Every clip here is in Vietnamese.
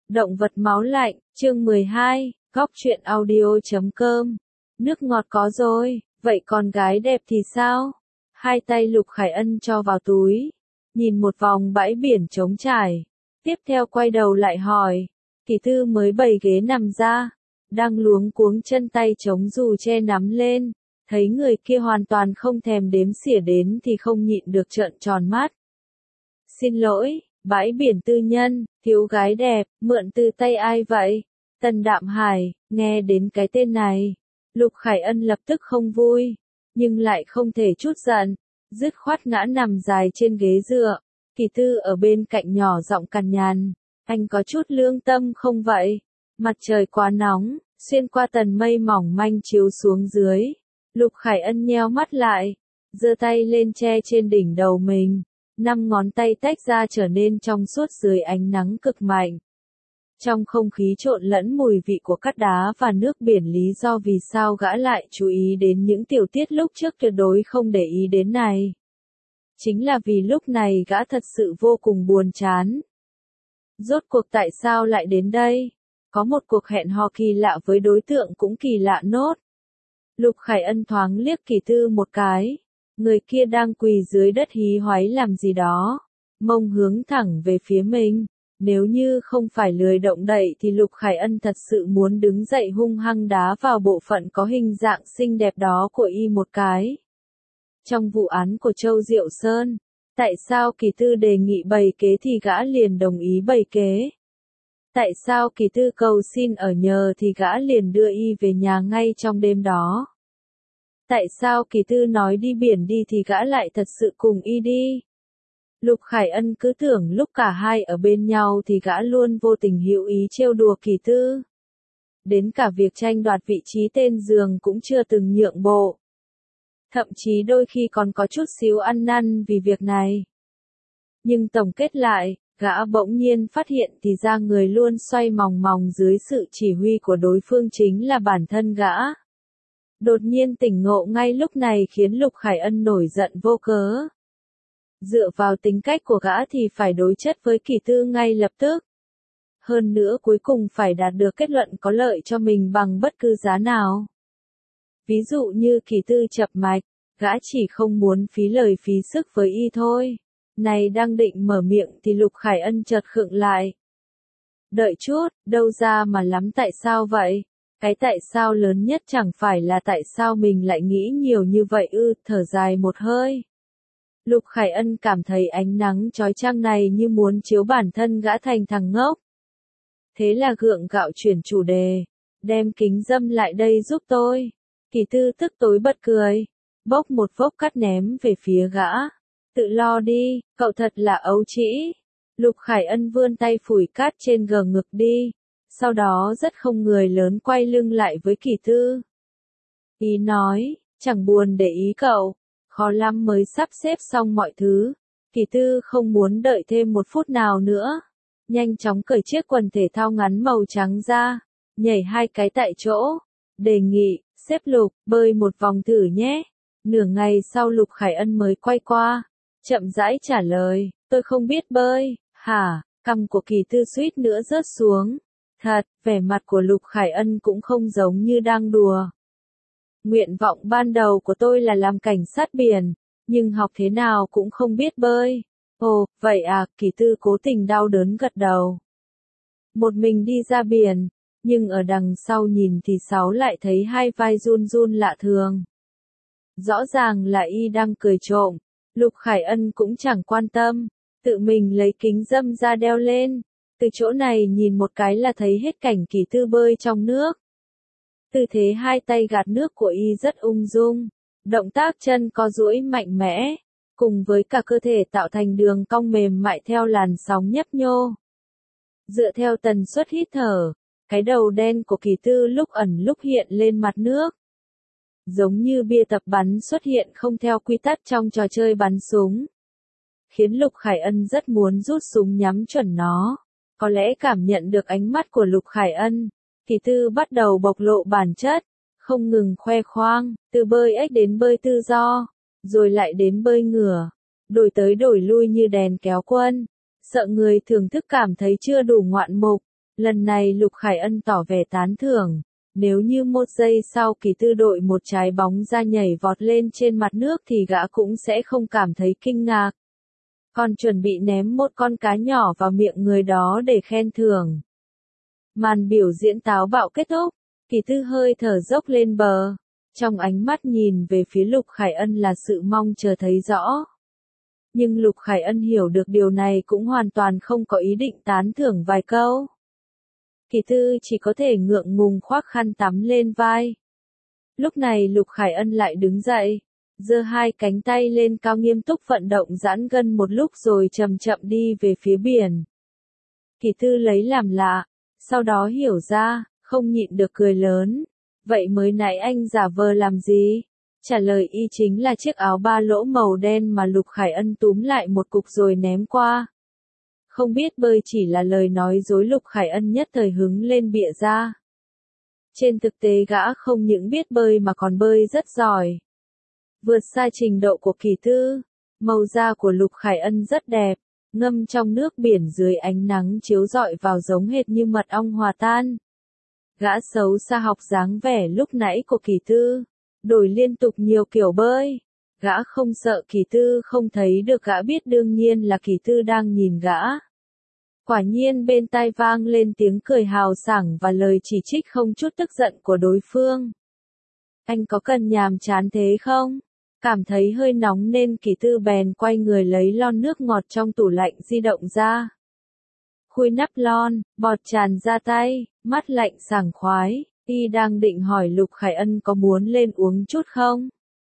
Động vật máu lạnh, chương 12, góc truyện audio.com. Nước ngọt có rồi, vậy con gái đẹp thì sao? Hai tay Lục Khải Ân cho vào túi, nhìn một vòng bãi biển trống trải. Tiếp theo quay đầu lại hỏi, Kỳ Thư mới bày ghế nằm ra, đang luống cuống chân tay chống dù che nắm lên, thấy người kia hoàn toàn không thèm đếm xỉa đến thì không nhịn được trợn tròn mắt. Xin lỗi, bãi biển tư nhân, thiếu gái đẹp, mượn từ tay ai vậy? Tần Đạm Hải, nghe đến cái tên này, Lục Khải Ân lập tức không vui, nhưng lại không thể chút giận, dứt khoát ngã nằm dài trên ghế dựa. Kỳ Thư ở bên cạnh nhỏ giọng cằn nhằn, anh có chút lương tâm không vậy? Mặt trời quá nóng, xuyên qua tầng mây mỏng manh chiếu xuống dưới. Lục Khải Ân nheo mắt lại, giơ tay lên che trên đỉnh đầu mình. 5 ngón tay tách ra trở nên trong suốt dưới ánh nắng cực mạnh. Trong không khí trộn lẫn mùi vị của cát đá và nước biển, lý do vì sao gã lại chú ý đến những tiểu tiết lúc trước tuyệt đối không để ý đến này. Chính là vì lúc này gã thật sự vô cùng buồn chán. Rốt cuộc tại sao lại đến đây? Có một cuộc hẹn hò kỳ lạ với đối tượng cũng kỳ lạ nốt. Lục Khải Ân thoáng liếc Kỳ Thư một cái. Người kia đang quỳ dưới đất hí hoáy làm gì đó, mông hướng thẳng về phía mình. Nếu như không phải lười động đậy thì Lục Khải Ân thật sự muốn đứng dậy hung hăng đá vào bộ phận có hình dạng xinh đẹp đó của y một cái. Trong vụ án của Châu Diệu Sơn, tại sao Kỳ Thư đề nghị bày kế thì gã liền đồng ý bày kế? Tại sao Kỳ Thư cầu xin ở nhờ thì gã liền đưa y về nhà ngay trong đêm đó? Tại sao Kỳ Thư nói đi biển đi thì gã lại thật sự cùng y đi? Lục Khải Ân cứ tưởng lúc cả hai ở bên nhau thì gã luôn vô tình hữu ý trêu đùa Kỳ Thư. Đến cả việc tranh đoạt vị trí tên giường cũng chưa từng nhượng bộ. Thậm chí đôi khi còn có chút xíu ăn năn vì việc này. Nhưng tổng kết lại, gã bỗng nhiên phát hiện thì ra người luôn xoay mòng mòng dưới sự chỉ huy của đối phương chính là bản thân gã. Đột nhiên tỉnh ngộ ngay lúc này khiến Lục Khải Ân nổi giận vô cớ. Dựa vào tính cách của gã thì phải đối chất với Kỳ Thư ngay lập tức. Hơn nữa cuối cùng phải đạt được kết luận có lợi cho mình bằng bất cứ giá nào. Ví dụ như Kỳ Thư chập mạch, gã chỉ không muốn phí lời phí sức với y thôi. Này đang định mở miệng thì Lục Khải Ân chợt khựng lại. Đợi chút, đâu ra mà lắm tại sao vậy? Cái tại sao lớn nhất chẳng phải là tại sao mình lại nghĩ nhiều như vậy ư? Thở dài một hơi. Lục Khải Ân cảm thấy ánh nắng chói chang này như muốn chiếu bản thân gã thành thằng ngốc. Thế là gượng gạo chuyển chủ đề. Đem kính dâm lại đây giúp tôi. Kỳ Thư tức tối bật cười. Bốc một vốc cát ném về phía gã. Tự lo đi, cậu thật là ấu trĩ. Lục Khải Ân vươn tay phủi cát trên gờ ngực đi. Sau đó rất không người lớn quay lưng lại với Kỳ Thư. Ý nói, chẳng buồn để ý cậu, khó lắm mới sắp xếp xong mọi thứ. Kỳ Thư không muốn đợi thêm một phút nào nữa. Nhanh chóng cởi chiếc quần thể thao ngắn màu trắng ra, nhảy 2 cái tại chỗ. Đề nghị, xếp Lục, bơi một vòng thử nhé. Nửa ngày sau Lục Khải Ân mới quay qua, chậm rãi trả lời, tôi không biết bơi. Hả? Cằm của Kỳ Thư suýt nữa rớt xuống. Thật, vẻ mặt của Lục Khải Ân cũng không giống như đang đùa. Nguyện vọng ban đầu của tôi là làm cảnh sát biển, nhưng học thế nào cũng không biết bơi. Ồ, vậy à, Kỳ Thư cố tình đau đớn gật đầu. Một mình đi ra biển, nhưng ở đằng sau nhìn thì Sáu lại thấy hai vai run run lạ thường. Rõ ràng là y đang cười trộm, Lục Khải Ân cũng chẳng quan tâm, tự mình lấy kính dâm ra đeo lên. Từ chỗ này nhìn một cái là thấy hết cảnh Kỳ Thư bơi trong nước. Tư thế hai tay gạt nước của y rất ung dung, động tác chân co duỗi mạnh mẽ, cùng với cả cơ thể tạo thành đường cong mềm mại theo làn sóng nhấp nhô. Dựa theo tần suất hít thở, cái đầu đen của Kỳ Thư lúc ẩn lúc hiện lên mặt nước. Giống như bia tập bắn xuất hiện không theo quy tắc trong trò chơi bắn súng. Khiến Lục Khải Ân rất muốn rút súng nhắm chuẩn nó. Có lẽ cảm nhận được ánh mắt của Lục Khải Ân, Kỳ Thư bắt đầu bộc lộ bản chất, không ngừng khoe khoang, từ bơi ếch đến bơi tự do, rồi lại đến bơi ngửa, đổi tới đổi lui như đèn kéo quân. Sợ người thưởng thức cảm thấy chưa đủ ngoạn mục, Lần này Lục Khải Ân tỏ vẻ tán thưởng. Nếu như một giây sau Kỳ Tư đội một trái bóng ra nhảy vọt lên trên mặt nước thì gã cũng sẽ không cảm thấy kinh ngạc. Còn chuẩn bị ném một con cá nhỏ vào miệng người đó để khen thưởng. Màn biểu diễn táo bạo kết thúc, Kỳ Tư hơi thở dốc lên bờ. Trong ánh mắt nhìn về phía Lục Khải Ân là sự mong chờ thấy rõ. Nhưng Lục Khải Ân hiểu được điều này cũng hoàn toàn không có ý định tán thưởng vài câu. Kỳ Tư chỉ có thể ngượng ngùng khoác khăn tắm lên vai. Lúc này Lục Khải Ân lại đứng dậy, giơ hai cánh tay lên cao nghiêm túc vận động giãn gân một lúc rồi chậm chậm đi về phía biển. Kỳ Tư lấy làm lạ, sau đó hiểu ra, không nhịn được cười lớn. Vậy mới nãy anh giả vờ làm gì? Trả lời y chính là chiếc áo ba lỗ màu đen mà Lục Khải Ân túm lại một cục rồi ném qua. Không biết bơi chỉ là lời nói dối, Lục Khải Ân nhất thời hứng lên bịa ra. Trên thực tế gã không những biết bơi mà còn bơi rất giỏi. Vượt xa trình độ của Kỳ Tư, màu da của Lục Khải Ân rất đẹp, ngâm trong nước biển dưới ánh nắng chiếu rọi vào giống hệt như mật ong hòa tan. Gã xấu xa học dáng vẻ lúc nãy của Kỳ Tư, đổi liên tục nhiều kiểu bơi. Gã không sợ Kỳ Tư không thấy được, gã biết đương nhiên là Kỳ Tư đang nhìn gã. Quả nhiên bên tai vang lên tiếng cười hào sảng và lời chỉ trích không chút tức giận của đối phương. Anh có cần nhàm chán thế không? Cảm thấy hơi nóng nên Kỳ Tư bèn quay người lấy lon nước ngọt trong tủ lạnh di động ra. Khui nắp lon, bọt tràn ra tay, mắt lạnh sảng khoái, y đang định hỏi Lục Khải Ân có muốn lên uống chút không?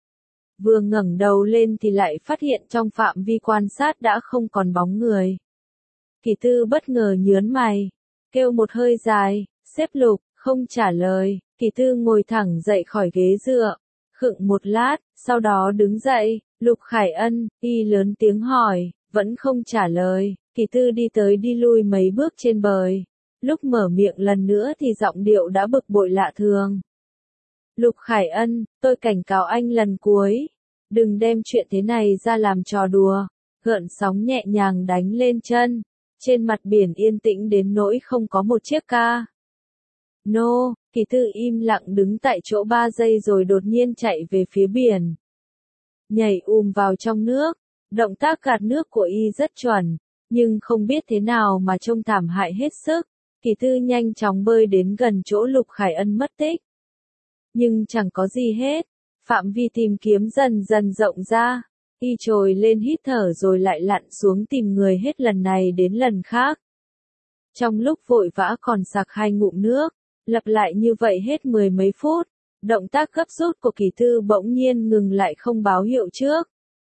Vừa ngẩng đầu lên thì lại phát hiện trong phạm vi quan sát đã không còn bóng người. Kỳ Tư bất ngờ nhớn mày, kêu một hơi dài, "Sếp Lục", không trả lời. Kỳ Tư ngồi thẳng dậy khỏi ghế dựa, khựng một lát, sau đó đứng dậy. "Lục Khải Ân", y lớn tiếng hỏi, vẫn không trả lời. Kỳ Tư đi tới đi lui mấy bước trên bời. Lúc mở miệng lần nữa thì giọng điệu đã bực bội lạ thường. "Lục Khải Ân, tôi cảnh cáo anh lần cuối. Đừng đem chuyện thế này ra làm trò đùa." Gợn sóng nhẹ nhàng đánh lên chân. Trên mặt biển yên tĩnh đến nỗi không có một chiếc ca. "Nô", Kỳ Tư im lặng đứng tại chỗ 3 giây rồi đột nhiên chạy về phía biển. Nhảy vào trong nước. Động tác gạt nước của y rất chuẩn, nhưng không biết thế nào mà trông thảm hại hết sức. Kỳ Tư nhanh chóng bơi đến gần chỗ Lục Khải Ân mất tích. Nhưng chẳng có gì hết. Phạm vi tìm kiếm dần dần rộng ra. Y trồi lên hít thở rồi lại lặn xuống tìm người hết lần này đến lần khác. Trong lúc vội vã còn sặc 2 ngụm nước, lặp lại như vậy hết 10 mấy phút, động tác gấp rút của Kỳ Tư bỗng nhiên ngừng lại không báo hiệu trước.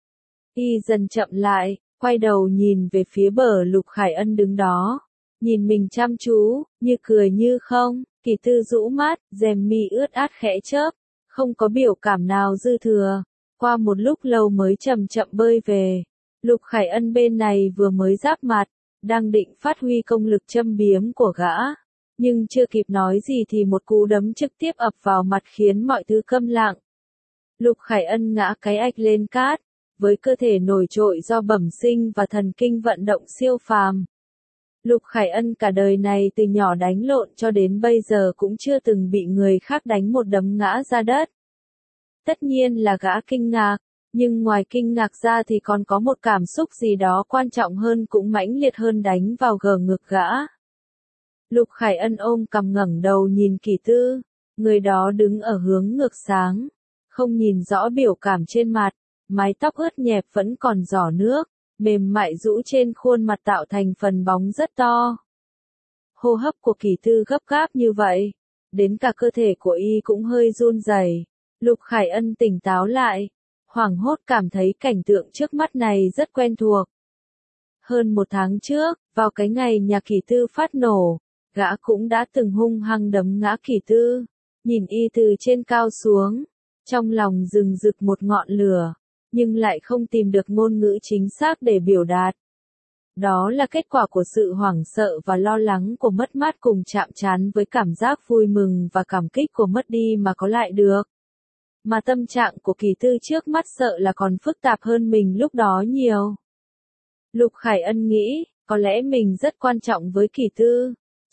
Y dần chậm lại, quay đầu nhìn về phía bờ. Lục Khải Ân đứng đó, nhìn mình chăm chú, như cười như không. Kỳ Tư rũ mắt, rèm mi ướt át khẽ chớp, không có biểu cảm nào dư thừa. Qua một lúc lâu mới chậm chậm bơi về. Lục Khải Ân bên này vừa mới giáp mặt, đang định phát huy công lực châm biếm của gã. Nhưng chưa kịp nói gì thì một cú đấm trực tiếp ập vào mặt khiến mọi thứ câm lặng. Lục Khải Ân ngã cái ạch lên cát, với cơ thể nổi trội do bẩm sinh và thần kinh vận động siêu phàm. Lục Khải Ân cả đời này từ nhỏ đánh lộn cho đến bây giờ cũng chưa từng bị người khác đánh một đấm ngã ra đất. Tất nhiên là gã kinh ngạc, nhưng ngoài kinh ngạc ra thì còn có một cảm xúc gì đó quan trọng hơn cũng mãnh liệt hơn đánh vào gờ ngực gã. Lục Khải Ân ôm cằm ngẩng đầu nhìn Kỳ Tư, người đó đứng ở hướng ngược sáng, không nhìn rõ biểu cảm trên mặt, mái tóc ướt nhẹp vẫn còn rỏ nước, mềm mại rũ trên khuôn mặt tạo thành phần bóng rất to. Hô hấp của Kỳ Tư gấp gáp như vậy, đến cả cơ thể của y cũng hơi run rẩy. Lục Khải Ân tỉnh táo lại, hoảng hốt cảm thấy cảnh tượng trước mắt này rất quen thuộc. Hơn 1 tháng trước, vào cái ngày nhà Kỳ Tư phát nổ, gã cũng đã từng hung hăng đấm ngã Kỳ Tư. Nhìn y từ trên cao xuống, trong lòng rừng rực một ngọn lửa, nhưng lại không tìm được ngôn ngữ chính xác để biểu đạt. Đó là kết quả của sự hoảng sợ và lo lắng của mất mát cùng chạm trán với cảm giác vui mừng và cảm kích của mất đi mà có lại được. Mà tâm trạng của Kỳ Tư trước mắt sợ là còn phức tạp hơn mình lúc đó nhiều. Lục Khải Ân nghĩ, có lẽ mình rất quan trọng với Kỳ Tư.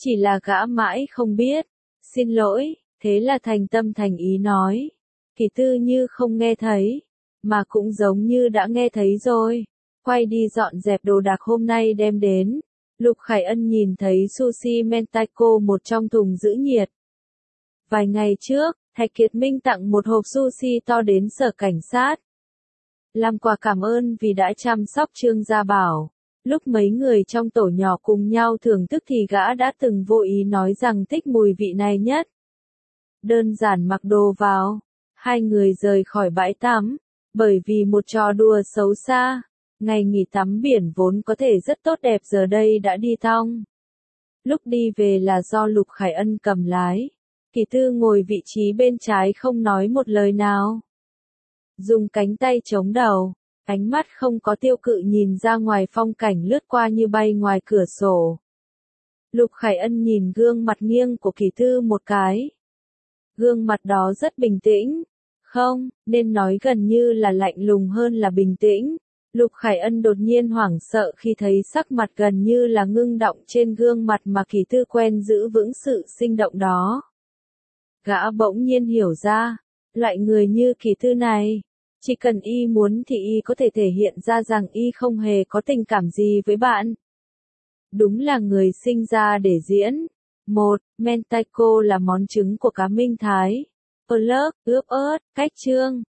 Chỉ là gã mãi không biết. Xin lỗi, thế là thành tâm thành ý nói. Kỳ Tư như không nghe thấy, mà cũng giống như đã nghe thấy rồi. Quay đi dọn dẹp đồ đạc hôm nay đem đến. Lục Khải Ân nhìn thấy sushi mentaiko một trong thùng giữ nhiệt. Vài ngày trước, Thạch Kiệt Minh tặng một hộp sushi to đến sở cảnh sát. Làm quà cảm ơn vì đã chăm sóc Trương Gia Bảo. Lúc mấy người trong tổ nhỏ cùng nhau thưởng thức thì gã đã từng vô ý nói rằng thích mùi vị này nhất. Đơn giản mặc đồ vào, hai người rời khỏi bãi tắm, bởi vì một trò đùa xấu xa. Ngày nghỉ tắm biển vốn có thể rất tốt đẹp giờ đây đã đi thong. Lúc đi về là do Lục Khải Ân cầm lái. Kỳ Tư ngồi vị trí bên trái không nói một lời nào. Dùng cánh tay chống đầu, ánh mắt không có tiêu cự nhìn ra ngoài phong cảnh lướt qua như bay ngoài cửa sổ. Lục Khải Ân nhìn gương mặt nghiêng của Kỳ Tư một cái. Gương mặt đó rất bình tĩnh. Không, nên nói gần như là lạnh lùng hơn là bình tĩnh. Lục Khải Ân đột nhiên hoảng sợ khi thấy sắc mặt gần như là ngưng động trên gương mặt mà Kỳ Tư quen giữ vững sự sinh động đó. Gã bỗng nhiên hiểu ra, loại người như Kỳ Tư này, chỉ cần y muốn thì y có thể thể hiện ra rằng y không hề có tình cảm gì với bạn. Đúng là người sinh ra để diễn. 1. Mentaiko là món trứng của cá Minh Thái. Ớt, ướp ớt, cách chương.